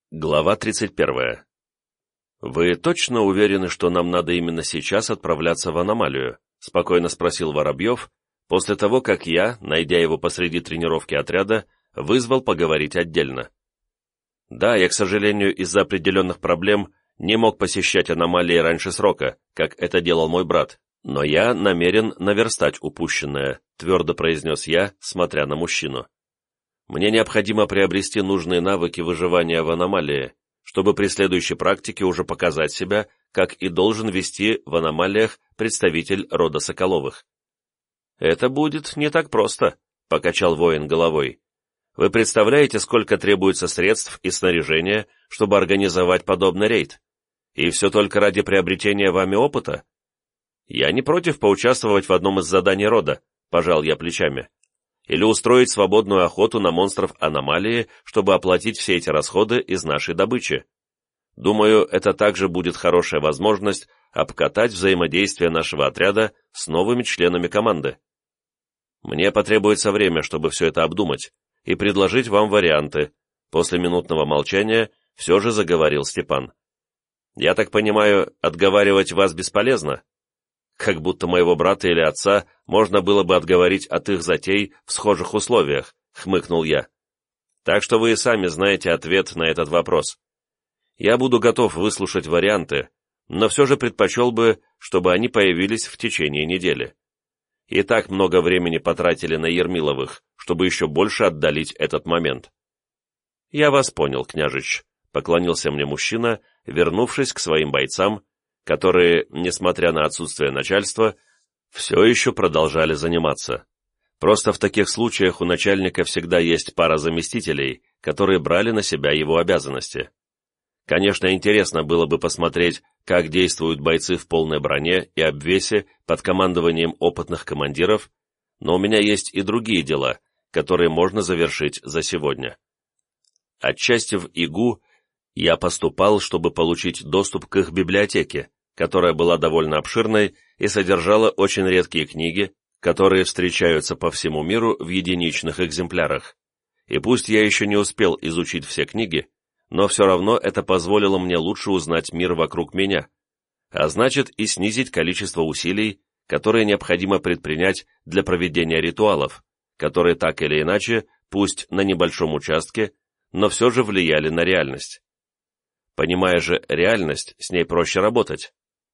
Глава 31. «Вы точно уверены, что нам надо именно сейчас отправляться в аномалию?» — спокойно спросил Воробьев, после того, как я, найдя его посреди тренировки отряда, вызвал поговорить отдельно. Да, я, к сожалению, из-за определенных проблем не мог посещать аномалии раньше срока, как это делал мой брат, но я намерен наверстать упущенное, твердо произнес я, смотря на мужчину. Мне необходимо приобрести нужные навыки выживания в аномалии, чтобы при следующей практике уже показать себя, как и должен вести в аномалиях представитель рода Соколовых. «Это будет не так просто», — покачал воин головой. «Вы представляете, сколько требуется средств и снаряжения, чтобы организовать подобный рейд? И все только ради приобретения вами опыта?» «Я не против поучаствовать в одном из заданий рода», — пожал я плечами. «Или устроить свободную охоту на монстров аномалии, чтобы оплатить все эти расходы из нашей добычи. Думаю, это также будет хорошая возможность обкатать взаимодействие нашего отряда с новыми членами команды. Мне потребуется время, чтобы все это обдумать, и предложить вам варианты», — после минутного молчания все же заговорил Степан. «Я так понимаю, отговаривать вас бесполезно? Как будто моего брата или отца можно было бы отговорить от их затей в схожих условиях», — хмыкнул я. «Так что вы и сами знаете ответ на этот вопрос. Я буду готов выслушать варианты, но все же предпочел бы, чтобы они появились в течение недели. И так много времени потратили на Ермиловых, чтобы еще больше отдалить этот момент». «Я вас понял, княжич», — поклонился мне мужчина, вернувшись к своим бойцам, которые, несмотря на отсутствие начальства, все еще продолжали заниматься. Просто в таких случаях у начальника всегда есть пара заместителей, которые брали на себя его обязанности. Конечно, интересно было бы посмотреть, как действуют бойцы в полной броне и обвесе под командованием опытных командиров, но у меня есть и другие дела, которые можно завершить за сегодня. Отчасти в ИГУ я поступал, чтобы получить доступ к их библиотеке, которая была довольно обширной и содержала очень редкие книги, которые встречаются по всему миру в единичных экземплярах. И пусть я еще не успел изучить все книги, но все равно это позволило мне лучше узнать мир вокруг меня, а значит и снизить количество усилий, которые необходимо предпринять для проведения ритуалов, которые так или иначе, пусть на небольшом участке, но все же влияли на реальность. Понимая же реальность, с ней проще работать.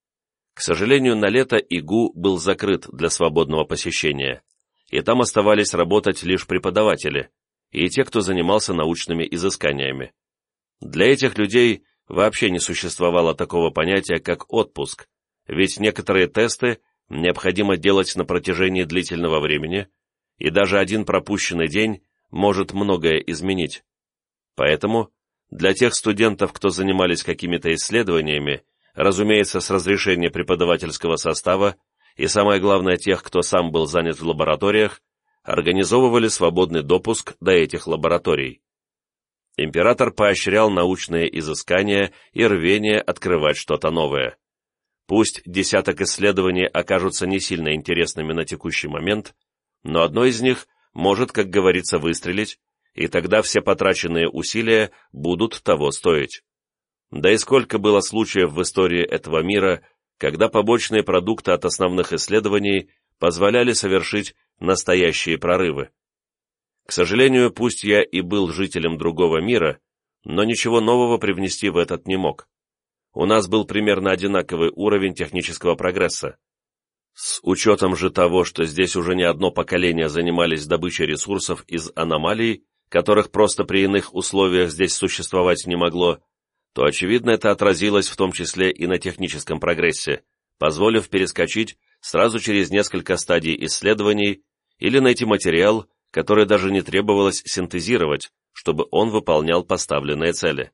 К сожалению, на лето ИГУ был закрыт для свободного посещения, и там оставались работать лишь преподаватели и те, кто занимался научными изысканиями. Для этих людей вообще не существовало такого понятия, как отпуск, ведь некоторые тесты необходимо делать на протяжении длительного времени, и даже один пропущенный день может многое изменить. Поэтому для тех студентов, кто занимались какими-то исследованиями, разумеется, с разрешения преподавательского состава, и самое главное тех, кто сам был занят в лабораториях, организовывали свободный допуск до этих лабораторий. Император поощрял научные изыскания и рвение открывать что-то новое. Пусть десяток исследований окажутся не сильно интересными на текущий момент, но одно из них может, как говорится, выстрелить, и тогда все потраченные усилия будут того стоить. Да и сколько было случаев в истории этого мира, когда побочные продукты от основных исследований позволяли совершить настоящие прорывы. К сожалению, пусть я и был жителем другого мира, но ничего нового привнести в этот не мог. У нас был примерно одинаковый уровень технического прогресса. С учетом же того, что здесь уже не одно поколение занимались добычей ресурсов из аномалий, которых просто при иных условиях здесь существовать не могло, то, очевидно, это отразилось в том числе и на техническом прогрессе, позволив перескочить сразу через несколько стадий исследований или найти материал, который даже не требовалось синтезировать, чтобы он выполнял поставленные цели.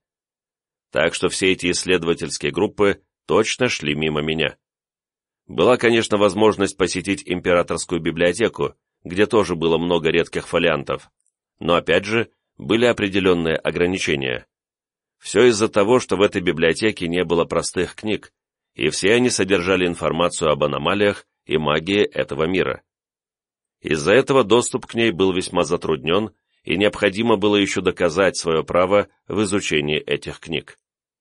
Так что все эти исследовательские группы точно шли мимо меня. Была, конечно, возможность посетить императорскую библиотеку, где тоже было много редких фолиантов, но опять же были определенные ограничения. Все из-за того, что в этой библиотеке не было простых книг, и все они содержали информацию об аномалиях и магии этого мира. Из-за этого доступ к ней был весьма затруднен и необходимо было еще доказать свое право в изучении этих книг.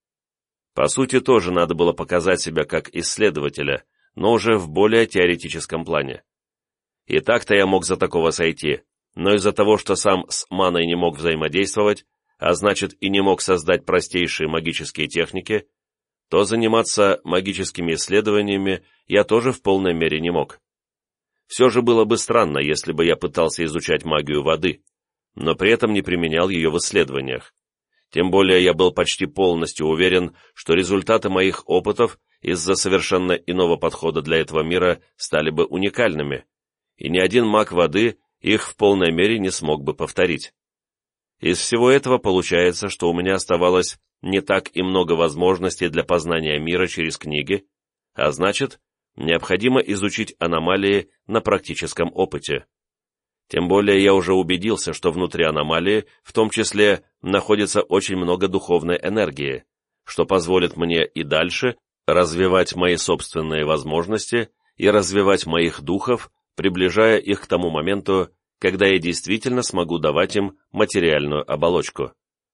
По сути, тоже надо было показать себя как исследователя, но уже в более теоретическом плане. И так-то я мог за такого сойти, но из-за того, что сам с маной не мог взаимодействовать, а значит и не мог создать простейшие магические техники, то заниматься магическими исследованиями я тоже в полной мере не мог. Все же было бы странно, если бы я пытался изучать магию воды, но при этом не применял ее в исследованиях. Тем более я был почти полностью уверен, что результаты моих опытов из-за совершенно иного подхода для этого мира стали бы уникальными, и ни один маг воды их в полной мере не смог бы повторить. Из всего этого получается, что у меня оставалось не так и много возможностей для познания мира через книги, а значит, необходимо изучить аномалии на практическом опыте. Тем более я уже убедился, что внутри аномалии, в том числе, находится очень много духовной энергии, что позволит мне и дальше развивать мои собственные возможности и развивать моих духов, приближая их к тому моменту, когда я действительно смогу давать им материальную оболочку.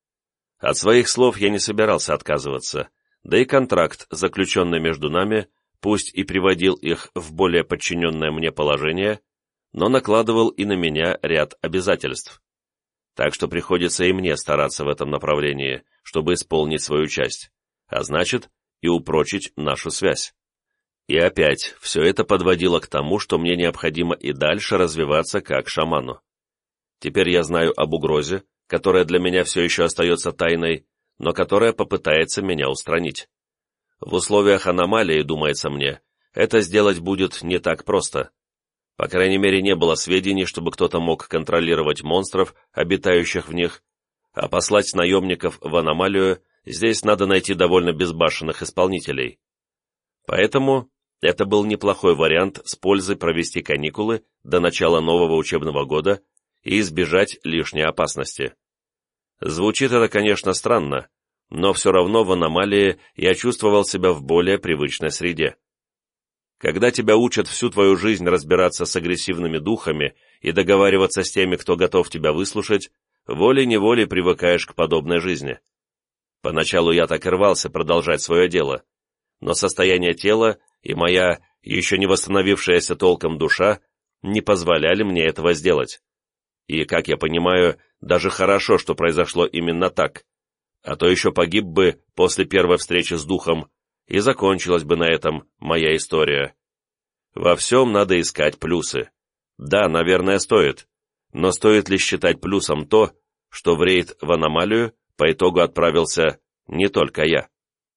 От своих слов я не собирался отказываться, да и контракт, заключенный между нами, пусть и приводил их в более подчиненное мне положение, но накладывал и на меня ряд обязательств. Так что приходится и мне стараться в этом направлении, чтобы исполнить свою часть, а значит, и упрочить нашу связь. И опять, все это подводило к тому, что мне необходимо и дальше развиваться как шаману. Теперь я знаю об угрозе, которая для меня все еще остается тайной, но которая попытается меня устранить. В условиях аномалии, думается мне, это сделать будет не так просто. По крайней мере, не было сведений, чтобы кто-то мог контролировать монстров, обитающих в них, а послать наемников в аномалию здесь надо найти довольно безбашенных исполнителей. Поэтому это был неплохой вариант с пользой провести каникулы до начала нового учебного года и избежать лишней опасности. Звучит это, конечно, странно, но все равно в аномалии я чувствовал себя в более привычной среде. Когда тебя учат всю твою жизнь разбираться с агрессивными духами и договариваться с теми, кто готов тебя выслушать, волей-неволей привыкаешь к подобной жизни. Поначалу я так и рвался продолжать свое дело, но состояние тела и моя, еще не восстановившаяся толком душа, не позволяли мне этого сделать. И, как я понимаю, даже хорошо, что произошло именно так, а то еще погиб бы после первой встречи с духом, и закончилась бы на этом моя история. Во всем надо искать плюсы. Да, наверное, стоит, но стоит ли считать плюсом то, что в рейд в аномалию по итогу отправился не только я?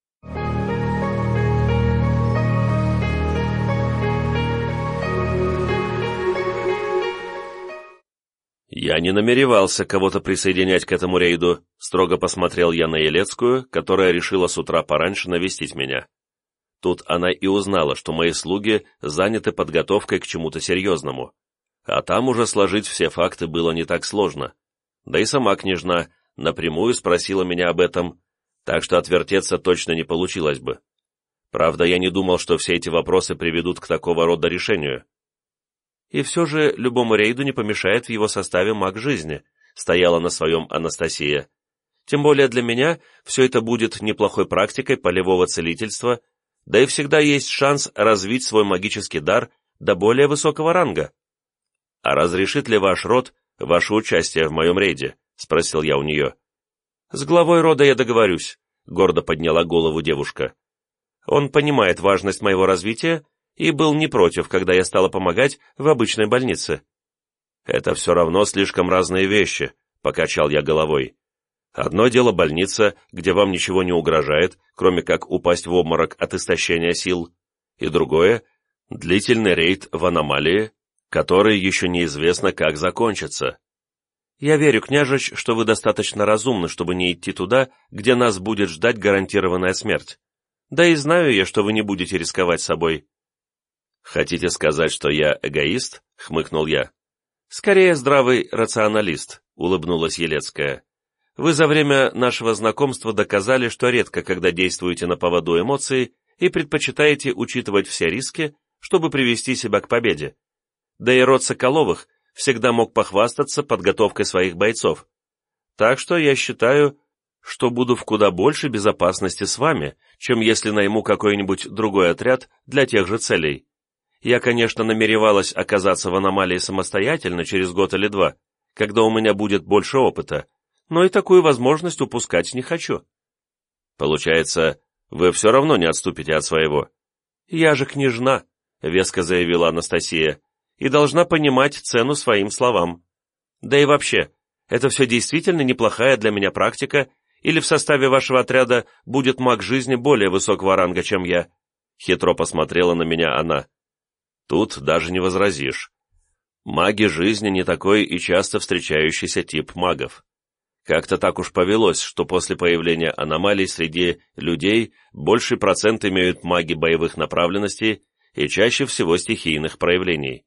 «Я не намеревался кого-то присоединять к этому рейду», строго посмотрел я на Елецкую, которая решила с утра пораньше навестить меня. Тут она и узнала, что мои слуги заняты подготовкой к чему-то серьезному, а там уже сложить все факты было не так сложно. Да и сама княжна напрямую спросила меня об этом, так что отвертеться точно не получилось бы. Правда, я не думал, что все эти вопросы приведут к такого рода решению. И все же любому рейду не помешает в его составе маг жизни, стояла на своем Анастасия. Тем более для меня все это будет неплохой практикой полевого целительства, да и всегда есть шанс развить свой магический дар до более высокого ранга. «А разрешит ли ваш род ваше участие в моем рейде?» — спросил я у нее. «С главой рода я договорюсь», — гордо подняла голову девушка. «Он понимает важность моего развития и был не против, когда я стала помогать в обычной больнице». «Это все равно слишком разные вещи», — покачал я головой. «Одно дело больница, где вам ничего не угрожает, кроме как упасть в обморок от истощения сил, и другое — длительный рейд в аномалии, который еще неизвестно, как закончится. Я верю, княжич, что вы достаточно разумны, чтобы не идти туда, где нас будет ждать гарантированная смерть. Да и знаю я, что вы не будете рисковать собой». «Хотите сказать, что я эгоист?» — хмыкнул я. «Скорее здравый рационалист», — улыбнулась Елецкая. «Вы за время нашего знакомства доказали, что редко когда действуете на поводу эмоций и предпочитаете учитывать все риски, чтобы привести себя к победе. Да и род Соколовых всегда мог похвастаться подготовкой своих бойцов. Так что я считаю, что буду в куда большей безопасности с вами, чем если найму какой-нибудь другой отряд для тех же целей. Я, конечно, намеревалась оказаться в аномалии самостоятельно через год или два, когда у меня будет больше опыта, но и такую возможность упускать не хочу. Получается, вы все равно не отступите от своего. Я же княжна, веско заявила Анастасия, и должна понимать цену своим словам. Да и вообще, это все действительно неплохая для меня практика, или в составе вашего отряда будет маг жизни более высокого ранга, чем я? Хитро посмотрела на меня она. Тут даже не возразишь. Маги жизни не такой и часто встречающийся тип магов. Как-то так уж повелось, что после появления аномалий среди людей больший процент имеют маги боевых направленностей и чаще всего стихийных проявлений.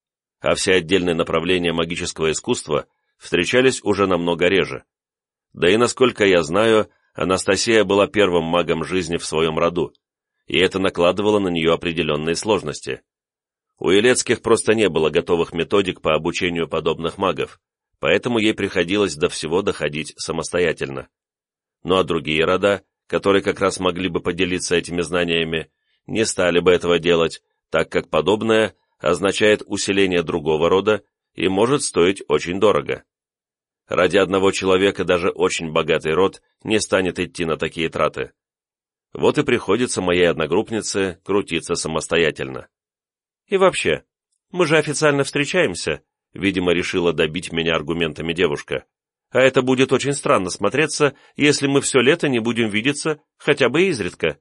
А все отдельные направления магического искусства встречались уже намного реже. Да и, насколько я знаю, Анастасия была первым магом жизни в своем роду, и это накладывало на нее определенные сложности. У Елецких просто не было готовых методик по обучению подобных магов, поэтому ей приходилось до всего доходить самостоятельно. Ну а другие рода, которые как раз могли бы поделиться этими знаниями, не стали бы этого делать, так как подобное означает усиление другого рода и может стоить очень дорого. Ради одного человека даже очень богатый род не станет идти на такие траты. Вот и приходится моей одногруппнице крутиться самостоятельно. И вообще, мы же официально встречаемся, видимо, решила добить меня аргументами девушка. А это будет очень странно смотреться, если мы все лето не будем видеться хотя бы изредка.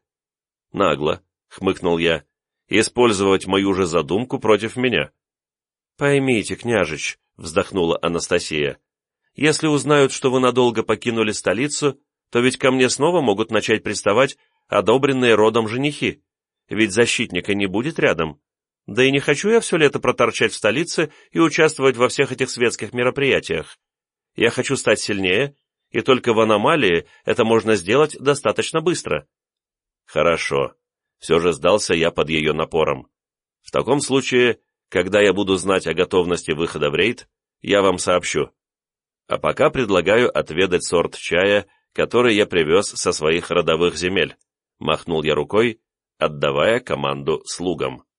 Нагло, хмыкнул я, использовать мою же задумку против меня. Поймите, княжич, вздохнула Анастасия, если узнают, что вы надолго покинули столицу, то ведь ко мне снова могут начать приставать одобренные родом женихи, ведь защитника не будет рядом. Да и не хочу я все лето проторчать в столице и участвовать во всех этих светских мероприятиях. Я хочу стать сильнее, и только в аномалии это можно сделать достаточно быстро. Хорошо. Все же сдался я под ее напором. В таком случае, когда я буду знать о готовности выхода в рейд, я вам сообщу. А пока предлагаю отведать сорт чая, который я привез со своих родовых земель. Махнул я рукой, отдавая команду слугам.